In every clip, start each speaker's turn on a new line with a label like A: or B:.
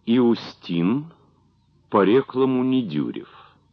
A: Иустин по-реклому Недюрев.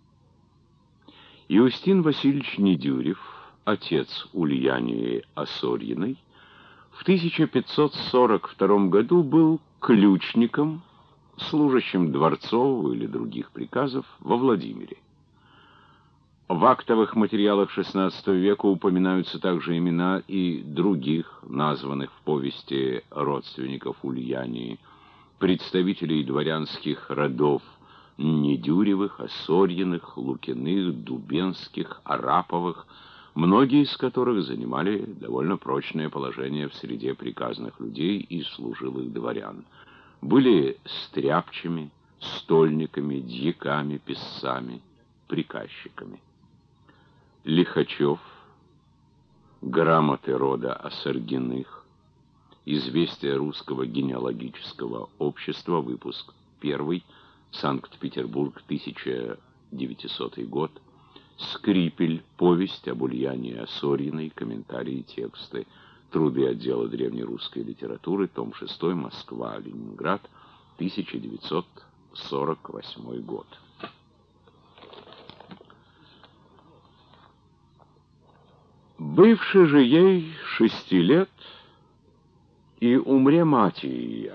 A: Иустин Васильевич Недюрев, отец Ульянии Осорьиной, в 1542 году был ключником, служащим дворцового или других приказов во Владимире. В актовых материалах XVI века упоминаются также имена и других, названных в повести родственников Ульянии, представителей дворянских родов Недюревых, Осорьиных, Лукиных, Дубенских, Араповых, многие из которых занимали довольно прочное положение в среде приказных людей и служилых дворян. Были стряпчими, стольниками, дьяками, писцами, приказчиками. Лихачев, грамоты рода Осоргиных, известия Русского генеалогического общества, выпуск 1, Санкт-Петербург, 1900 год, Скрипель, повесть об Ульянии Осорьиной, комментарии и тексты, труды отдела древнерусской литературы, том 6, Москва, Ленинград, 1948 год. Бывши же ей 6 лет, и умре мати ее,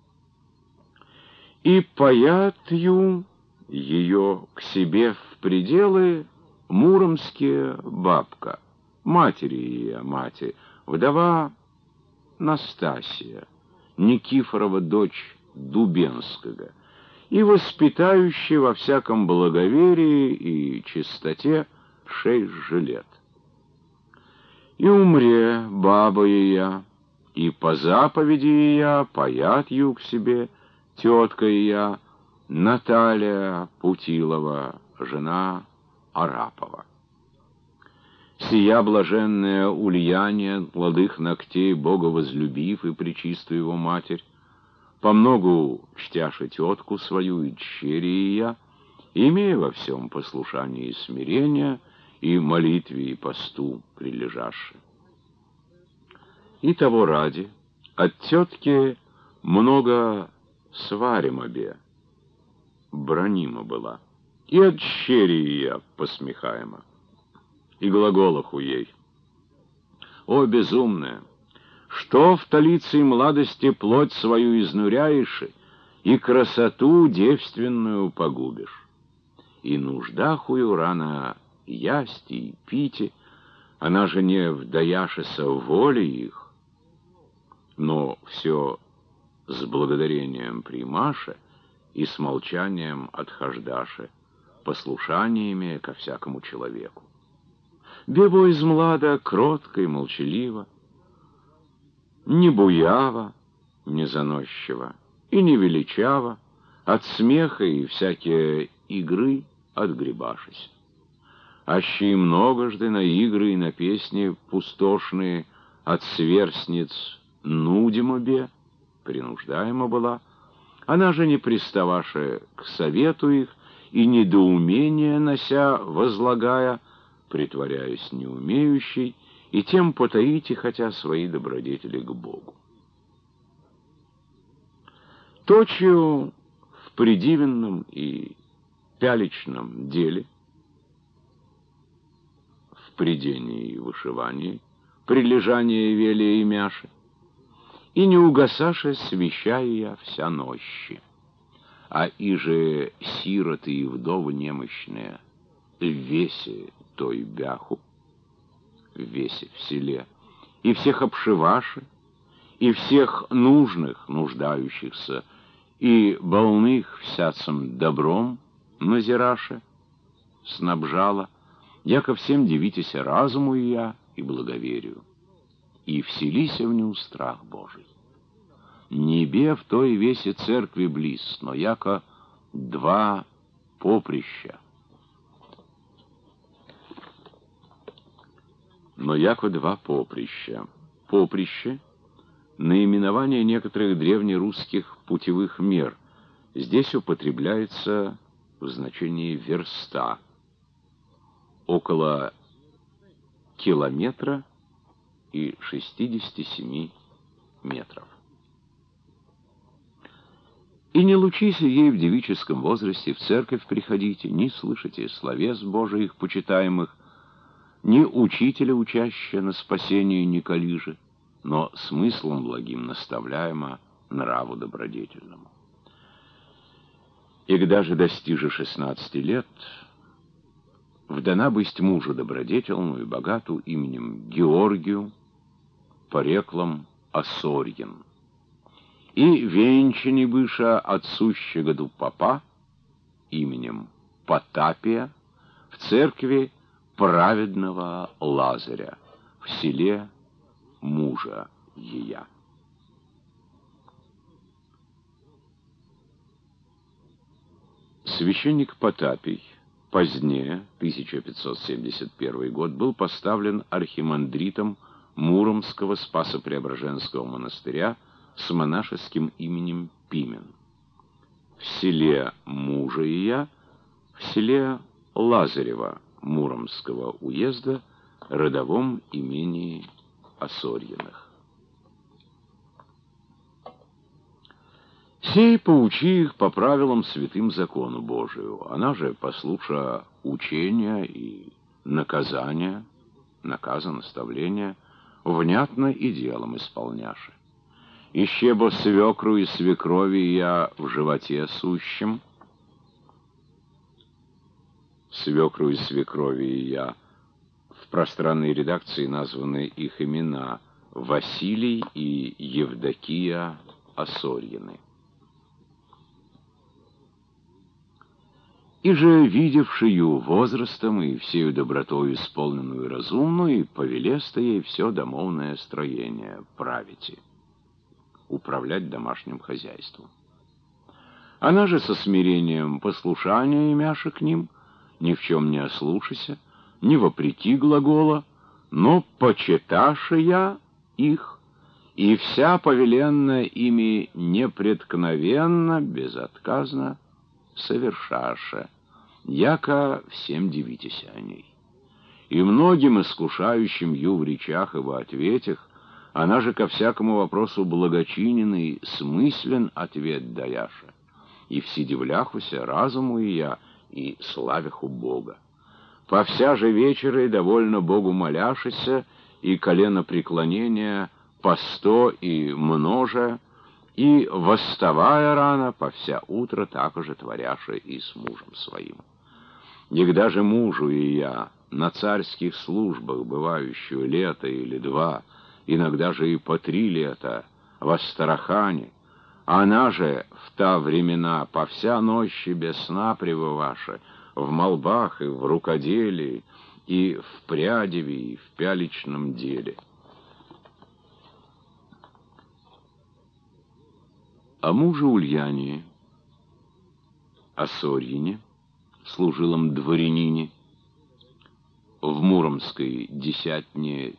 A: и паят-ю ее к себе в пределы муромские бабка, матери ее мати, вдова Настасия, Никифорова дочь Дубенского, и воспитающая во всяком благоверии и чистоте 6 же лет. И умре баба ее, и по заповеди ее паят ю к себе тетка ее Наталья Путилова, жена Арапова. Сия блаженная Ульяния, молодых ногтей Бога возлюбив и пречистую его матерь, помногу чтяше тетку свою и дщери ее, имея во всем послушание и смирение, и молитве и посту прилежаше. И того ради от тетки много сварим обе, бронима была, и от дщери ее посмехаема, и глаголаху ей: «О, безумная, что в талице и младости плоть свою изнуряешь, и красоту девственную погубишь? И нуждахую рано ясти и пити, она же не вдаяшеся в воле их, но все с благодарением примаше и с молчанием отхождаше, послушание имея ко всякому человеку. Бебо из млада кротко и молчаливо, не буява, не заносчива и не величава, от смеха и всякие игры отгребашись. Аще и многожды на игры и на песни пустошные от сверстниц нудимо бе, принуждаема была, она же не приставаше к совету их и недоумение нося, возлагая, притворяясь неумеющей, и тем потаите хотя свои добродетели к Богу. Точью в придивенном и пяличном деле, в придении и вышивании, прилежание велия и мяши, и не угасаше свящая вся нощи, а иже сироты и вдовы немощные в весе той бяху, в весе в селе, и всех обшиваши, и всех нужных, нуждающихся, и больных всяцем добром назираше, снабжала, яко всем дивитеся разуму я и благоверию, и вселися в ню страх Божий. Небе в той весе церкви близ, но яко 2 поприща. Но яко 2 поприща. Поприще — наименование некоторых древнерусских путевых мер. Здесь употребляется в значении верста. Около километра и 67 метров. И не лучися ей в девическом возрасте, в церковь приходите, не слышите словес Божиих почитаемых, ни учителя учащего на спасение не колиже, но смыслом благим наставляемо нраву добродетельному. И когда же достиже 16 лет, вдана бысть мужу добродетельную и богату именем Георгию, пореклом Осорьин, и венчани быша отсущего году папа именем Потапия в церкви праведного Лазаря в селе мужа ея. Священник Потапий позднее, 1571 год, был поставлен архимандритом Муромского Спасо-Преображенского монастыря с монашеским именем Пимен. В селе мужа ея, в селе Лазарева Муромского уезда, родовом имении Осорьиных. Сей поучи их по правилам святым закону Божию, она же, послуша учения и наказания, наказа, наставления, внятно и делом исполняши. Ищебо свекру и свекрови я в животе сущем, свекру и свекрови я в пространной редакции названы их имена Василий и Евдокия Осорьины. И же, видевшую возрастом и всею добротою исполненную и разумную, повелеста ей все домовное строение правите, управлять домашним хозяйством. Она же со смирением послушания имяша к ним, ни в чем не ослушайся, не вопреки глагола, но почиташия их, и вся повеленная ими непреткновенно, безотказно совершаша, яко всем дивитеся о ней. И многим искушающим ю в речах и во ответах, она же ко всякому вопросу благочиненный, смыслен ответ даяша, и вседивляхуся разуму и я, и славяху Бога. По вся же вечера и довольно Богу моляшися, и колено преклонения по 100 и множа, и, восставая рано, по вся утро так же творяша и с мужем своим. Егда же мужу и я на царских службах, бывающую лето или 2, иногда же и по 3 лета, в Астрахани, она же в та времена по вся ночи без сна пребываша, в молбах и в рукоделии, и в прядеве, и в пяличном деле. А муже Ульянии, Осорьине, служилом дворянине, в Муромской десятне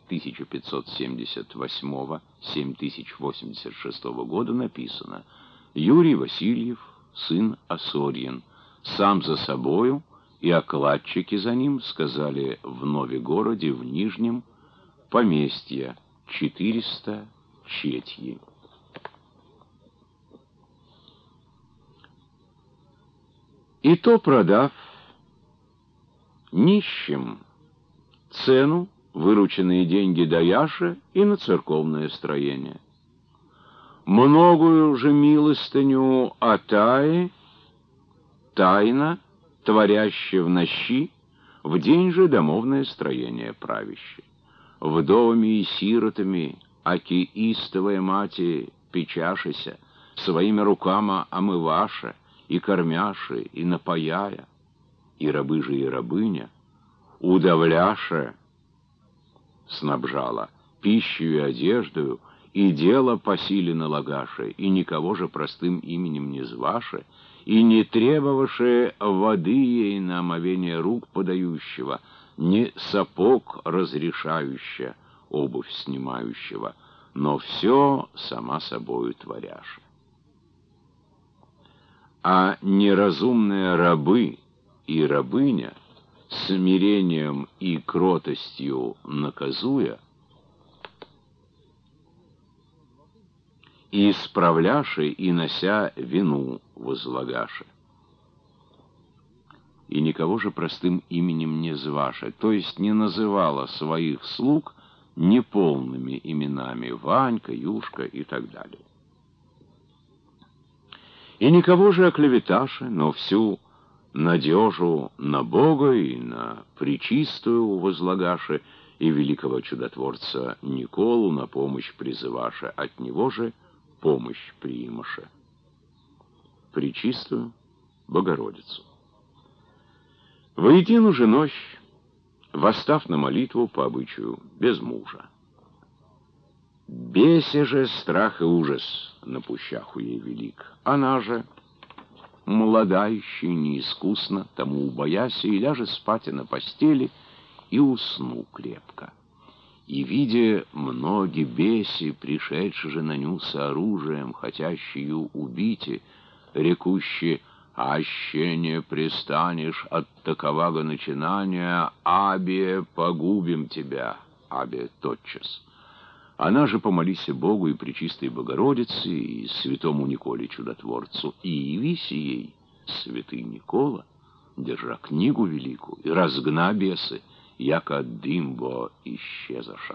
A: 1578-7086 года написано: Юрий Васильев, сын Осорьин, сам за собою, и окладчики за ним сказали в Новегороде, в Нижнем, поместье 400 четьи. И то, продав нищим цену, вырученные деньги даяша и на церковное строение. Многую же милостыню Атаи, тайно, творяще в нощи, в день же домовное строение правяще. Вдовами и сиротами, аки истовая мати, печашися, своими руками омываша, и кормяши, и напаяя, и рабы же и рабыня, удавляша, снабжала пищу и одеждою, и дело по силе налагаше, и никого же простым именем не зваше, и не требоваше воды ей на омовение рук подающего, ни сапог разрешающего, обувь снимающего, но все сама собою творяше. А неразумные рабы и рабыня, смирением и кротостью наказуя, и исправляше, и нося вину возлагаше. И никого же простым именем не зваше, то есть не называла своих слуг неполными именами Ванька, Юшка и так далее. И никого же оклеветаше, но всю надежу на Бога и на Пречистую возлагаше, и великого чудотворца Николу на помощь призываше, от него же помощь приимаше. Пречистую Богородицу. Воедину же ночь, восстав на молитву по обычаю без мужа. Бесе же страх и ужас на пущаху ей велик. Она же, молода еще неискусно, тому убояся, и ляже спать на постели, и усну крепко. И, видя многие беси, пришедшие же на ню с оружием, хотящую убить, рекущие: «Аще не пристанешь от такового начинания, абе погубим тебя», абе тотчас. Она же помолися Богу и Пречистой Богородице, и святому Николе Чудотворцу, и явись ей, святый Никола, держа книгу великую, и разгна бесы, яко дым бо исчезаша.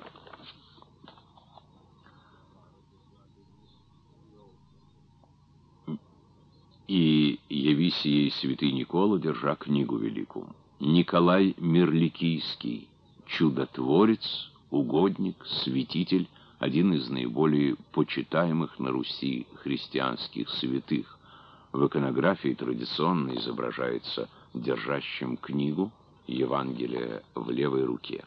A: И явись ей святый Никола, держа книгу великую. Николай Мирликийский, чудотворец, угодник, святитель, один из наиболее почитаемых на Руси христианских святых. В иконографии традиционно изображается держащим книгу Евангелия в левой руке.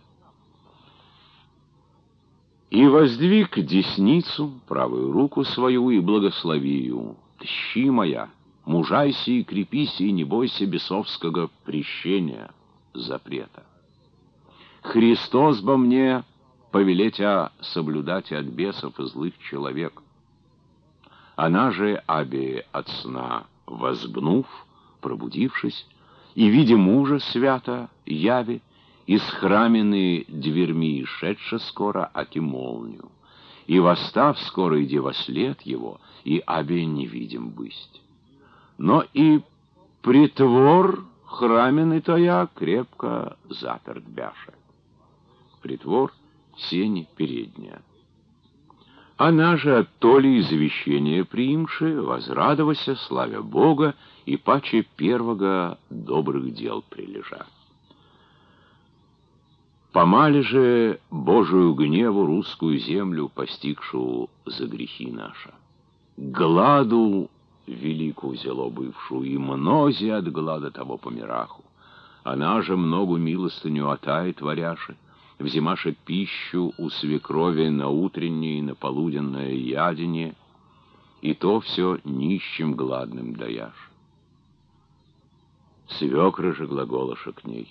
A: И воздвиг десницу, правую руку свою, и благослови ее: «Тщи моя, мужайся и крепися, и не бойся бесовского прещения, запрета. Христос бо мне повелетя соблюдать от бесов и злых человек». Она же, абе от сна возбнув, пробудившись, и, видя мужа свято, яви, из храмины дверьми шедша скоро, аки молнию, и восстав скоро, иди во след его, и абе невидим бысть. Но и притвор храмины тоя крепко заперт бяше. Притвор — сени передняя. Она же от толи извещения приимши, возрадовася, славя Бога, и паче первого добрых дел прилежа. Помали же Божию гневу русскую землю, постигшую за грехи наши. Гладу великую взяло бывшую, и мнози от глада того помираху. Она же многу милостыню отай творяши, взимаше пищу у свекрови на утреннее и на полуденное ядение, и то все нищим гладным даяшь. Свекры же глаголаша к ней: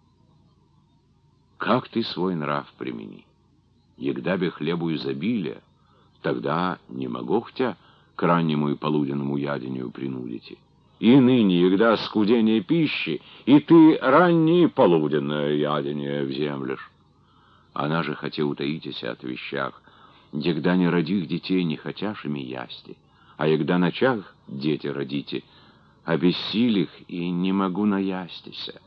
A: «Как ты свой нрав примени? Егда бе хлебу изобилия, тогда не могу тебя к раннему и полуденному ядению принудите. И ныне, егда скудение пищи, и ты раннее и полуденное ядение вземлешь». Она же хотя утаитеся от вещах: «Егда не родих детей, не хотяш ими ясти, а егда начах дети родите, обессилих и не могу наястися».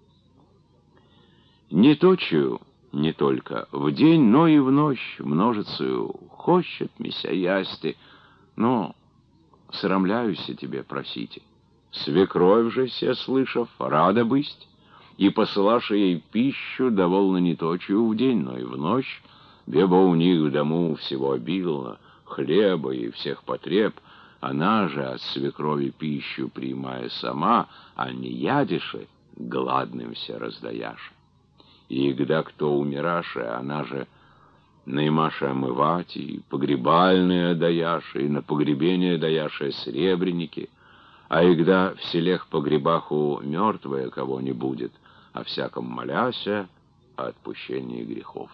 A: Не точию, не только в день, но и в ночь множицею хочет мися ясти, но срамляюся тебе просите. Свекровь же, се слышав, рада бысть, и посылаша ей пищу довольно не точию в день, но и в ночь, бебо у них в дому всего обильно, хлеба и всех потреб. Она же от свекрови пищу приимая сама, а не ядише, гладным все раздаяша. И когда кто умираше, она же наимаша омывать, и погребальные даяши, и на погребение даяши сребреники, а егда в селех погребаху мертвое кого не будет, о всяком моляся о отпущении грехов.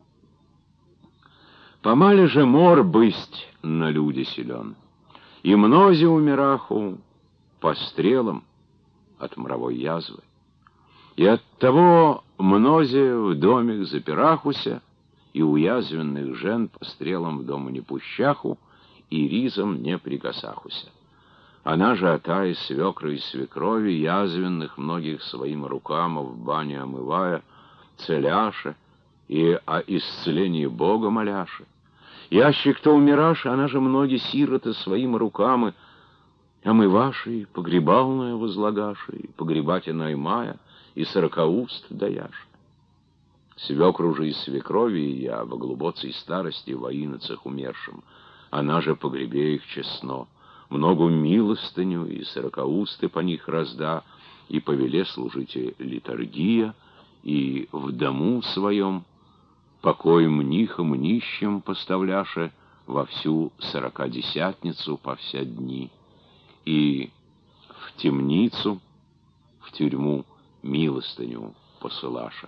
A: Помали же мор бысть на люди силен, и мнози умираху по стрелам от мровой язвы. И оттого мнозе в домик запирахуся, и уязвенных жен по стрелам в дому не пущаху, и ризом не прикасахуся. Она же ота из свекра и свекрови, язвенных многих своим рукам в бане омывая, целяша и о исцелении Бога моляша. Яще кто умираши, она же многие сироты своим руками омываши, и погребалная возлагаши, и погребати наймая, и сорокауст даяши. Свекру же из свекрови я во глубоцей старости во инocах умершим, она же погребе их честно, много милостыню и сорокаусты по них разда, и повеле служите литургия, и в дому своем покой мнихам нищим поставляше во всю сорокадесятницу по вся дни, и в темницу, в тюрьму милостыню посылаша.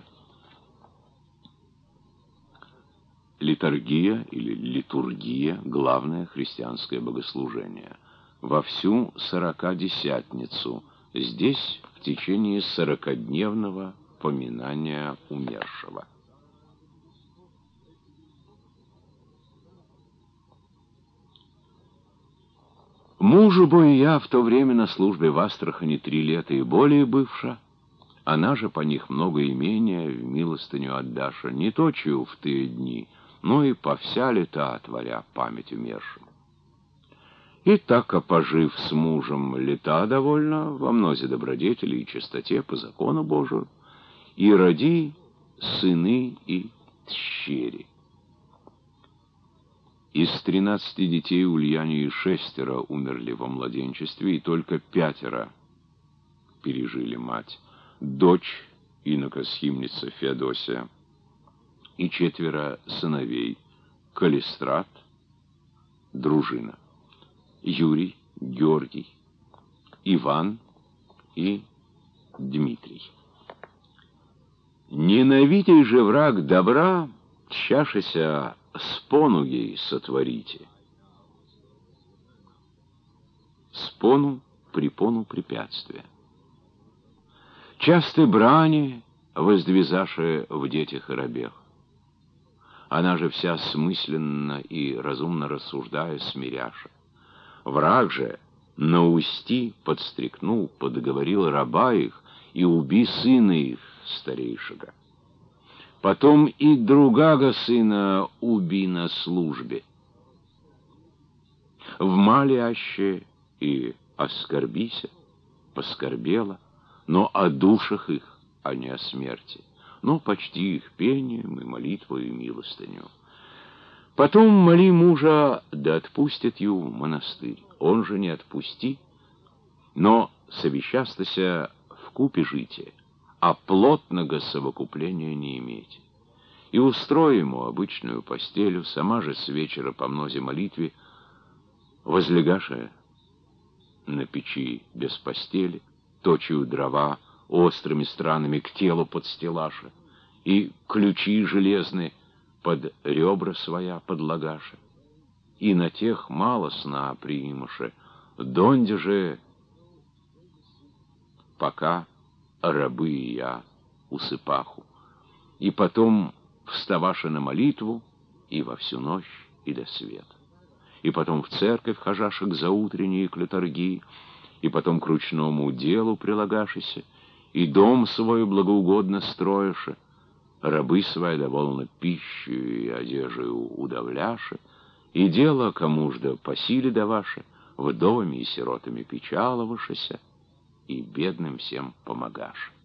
A: Литургия или литургия — главное христианское богослужение. Во всю сорокадесятницу, здесь в течение 40-дневного поминания умершего. Мужу бою я в то время на службе в Астрахани 3 лета и более бывша, она же по них много имения в милостыню отдаша, не точию в те дни, но и по вся лета творя память умершим. И так, пожив с мужем лета довольно, во мнозе добродетели и чистоте по закону Божию, и роди сыны и тщери. Из 13 детей Ульянии 6 умерли во младенчестве, и только 5 пережили мать. Дочь, инокосхимница Феодосия, и 4 сыновей: Калистрат, Дружина, Юрий, Георгий, Иван и Дмитрий. Ненавидей же враг добра, тщашися спонугей сотворите. Спону, препону, препятствия. Часты брани воздвизаше в детях и рабех. Она же вся смысленно и разумно рассуждая смиряша. Враг же на усти подстрекнул, подговорил раба их, и уби сына их старейшего. Потом и другого сына уби на службе. В маляще и оскорбися, поскорбела, но о душах их, а не о смерти, но почти их пением и молитвой и милостыню. Потом моли мужа, да отпустит ю в монастырь. Он же не отпусти, но совещастася вкупе жития, а плотного совокупления не иметь. И устрой ему обычную постелю, сама же с вечера по мнозе молитве, возлегаша на печи без постели, точию дрова острыми странами к телу подстилаша, и ключи железные под ребра своя подлагаша. И на тех мало сна приимаше, донде же пока рабы и я усыпаху. И потом вставаша на молитву и во всю ночь, и до света. И потом в церковь хожаша к заутренней и к литургии, и потом к ручному делу прилагашися, и дом свой благоугодно строиша, рабы свои довольно пищу и одежию удавляша, и дело кому ж да по силе даваша, вдовами и сиротами печаловавшися, и бедным всем помогаша.